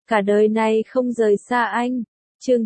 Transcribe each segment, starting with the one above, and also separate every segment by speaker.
Speaker 1: cả đời này không rời xa anh. Chương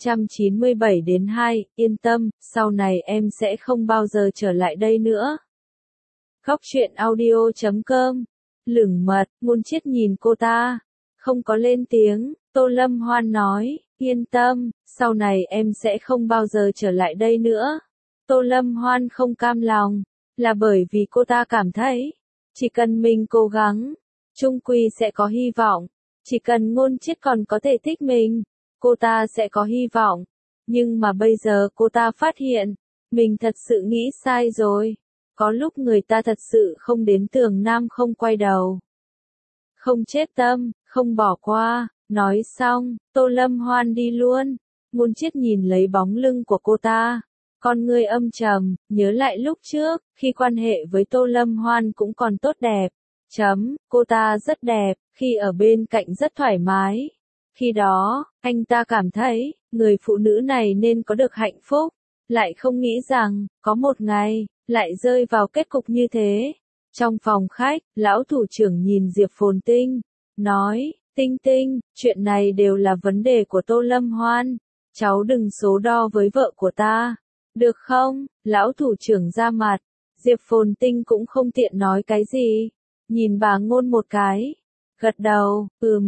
Speaker 1: 997-2, yên tâm, sau này em sẽ không bao giờ trở lại đây nữa. Góc truyện audio.com. Lửng mật, Ngôn Chiết nhìn cô ta, không có lên tiếng. Tô Lâm Hoan nói, yên tâm, sau này em sẽ không bao giờ trở lại đây nữa. Tô Lâm Hoan không cam lòng, là bởi vì cô ta cảm thấy, chỉ cần mình cố gắng, chung quy sẽ có hy vọng. Chỉ cần Ngôn Chiết còn có thể thích mình, cô ta sẽ có hy vọng. Nhưng mà bây giờ cô ta phát hiện, mình thật sự nghĩ sai rồi. Có lúc người ta thật sự không đến tường nam không quay đầu. Không chết tâm, không bỏ qua. Nói xong, Tô Lâm Hoan đi luôn. Ngôn Chiết nhìn lấy bóng lưng của cô ta, con ngươi âm trầm, nhớ lại lúc trước, khi quan hệ với Tô Lâm Hoan cũng còn tốt đẹp. Cô ta rất đẹp, khi ở bên cạnh rất thoải mái. Khi đó, anh ta cảm thấy, người phụ nữ này nên có được hạnh phúc. Lại không nghĩ rằng, có một ngày, lại rơi vào kết cục như thế. Trong phòng khách, lão thủ trưởng nhìn Diệp Phồn Tinh, nói, Tinh Tinh, chuyện này đều là vấn đề của Tô Lâm Hoan. Cháu đừng số đo với vợ của ta. Được không? Lão thủ trưởng ra mặt. Diệp Phồn Tinh cũng không tiện nói cái gì. Nhìn bà Ngôn một cái. Gật đầu,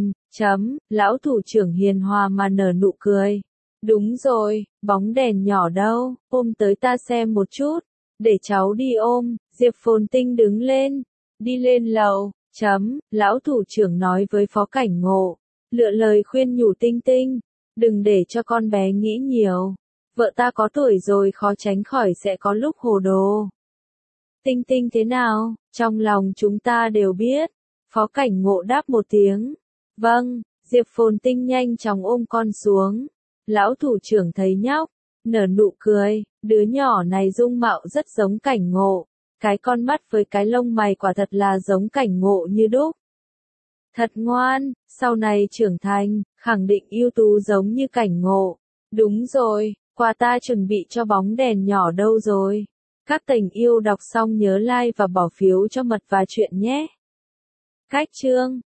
Speaker 1: lão thủ trưởng hiền hòa mà nở nụ cười. Đúng rồi, bóng đèn nhỏ đâu, ôm tới ta xem một chút. Để cháu đi ôm. Diệp Phồn Tinh đứng lên, đi lên lầu. Lão thủ trưởng nói với Phó Cảnh Ngộ, lựa lời khuyên nhủ Tinh Tinh, đừng để cho con bé nghĩ nhiều. Vợ ta có tuổi rồi, khó tránh khỏi sẽ có lúc hồ đồ. Tinh Tinh thế nào, trong lòng chúng ta đều biết. Phó Cảnh Ngộ đáp một tiếng. Vâng. Diệp Phồn Tinh nhanh chóng ôm con xuống. Lão thủ trưởng thấy nhóc, nở nụ cười, đứa nhỏ này dung mạo rất giống Cảnh Ngộ. Cái con mắt với cái lông mày quả thật là giống Cảnh Ngộ như đúc. Thật ngoan, sau này trưởng thành, khẳng định ưu tú giống như Cảnh Ngộ. Đúng rồi, quà ta chuẩn bị cho bóng đèn nhỏ đâu rồi? Các tình yêu đọc xong nhớ like và bỏ phiếu cho Mật và Chuyện nhé. Cách chương